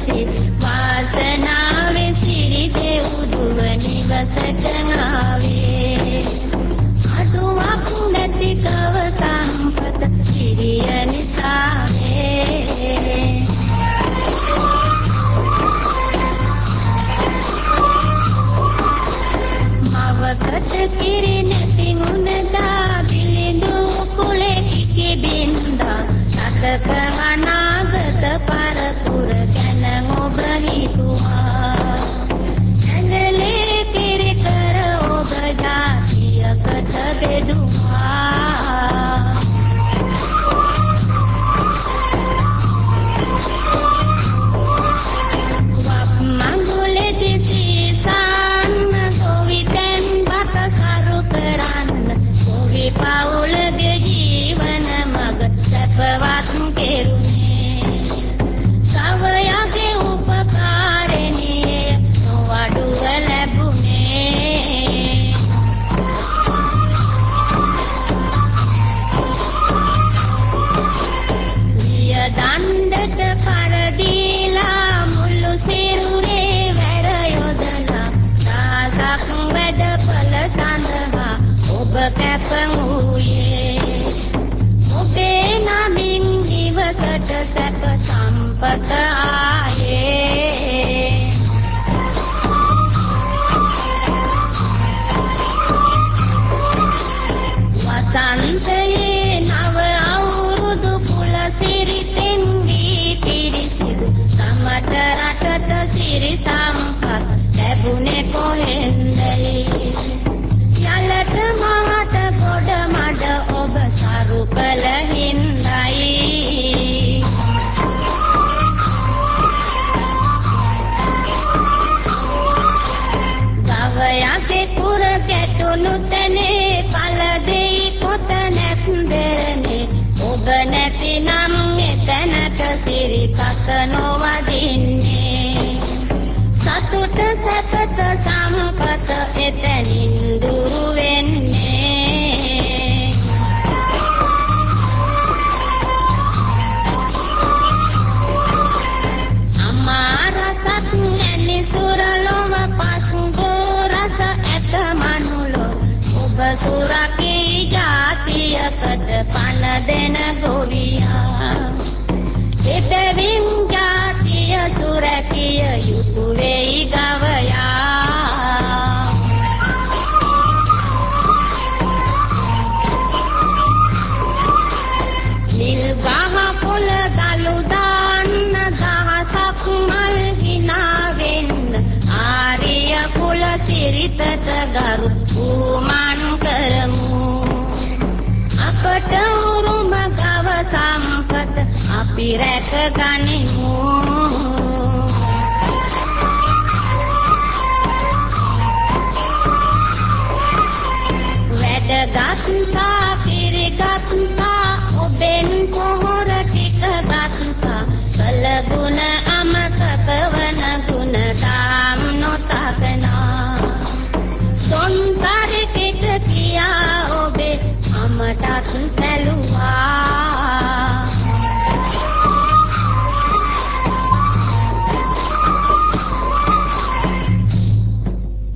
කුසේ වාසනාවේ සිරි දෙව්දුව නිවසට ආවේ අඩුවක් නැති කව සම්පත සිරිය නිසාවේ මවකට කිරි නැති මුණදා බිලිඳු කුලේ කිබින්දා සතක අනාගත පරපුර ගැන ඔබ හිතුවා ඇඟලේ කිරි කර ඔබ ජාතියකට බෙදුවා වප් මඟුලේ සීසන්න ගොවිතැන් බත සරු කරන්න ගොවි පවුලගේ ජීවන මග සැපවත් කෙරුණේ සවයගේ උපකාරණිය නොවඩුව ලැබුණේ විය දණ්ඩට පරදීලා මුළු සිරුරේ වැර යොදලා දහසක් වැඩපළ සඳහා ඔබ කැප වූයේ ඔබේ නමින් නිවසට සැප සම්පත ආයේ වසන්තයේ නව අවුරුදු කුල සිරිතෙන් වී පිරිසිදු සමට රටට සිරි සම්පත් ලැබුණේ කොහෙන්දයි යලට මහට ගොඩ මඩ ඔබ සරු කළ හින්දයි ගවයාගේ කුර ගැටුණු තැනේ පල දෙයි පොත නැත්දරනේ ඔබ නැතිනම් එතැනට සිරි කක නොවදින්නේ සතුට සැපත සම්පත එතැනින් දුරු වෙන්නේ අමා රසත් නැනි සුරලොව පසුගෝ රස ඇත මනුලො ඔබ සුරකී ජාතියකට පන දෙන ගොවියා එබැවින් ජාතිය සුරැකිය යුතු වෙයි ගවයා නිල් ගහ කොළ ගලු දාන්න දහසක් මල් ගිනා වෙන්න ආර්ය කුල සිරිතට ගරු උමන් කරමු අපට උරුම ගව සම්පත අපි රැක ගනිමු වැඩගත්තා පිරිගත්තා ඔබෙන් පොහොර ටික ගත්තා කළ ගුණ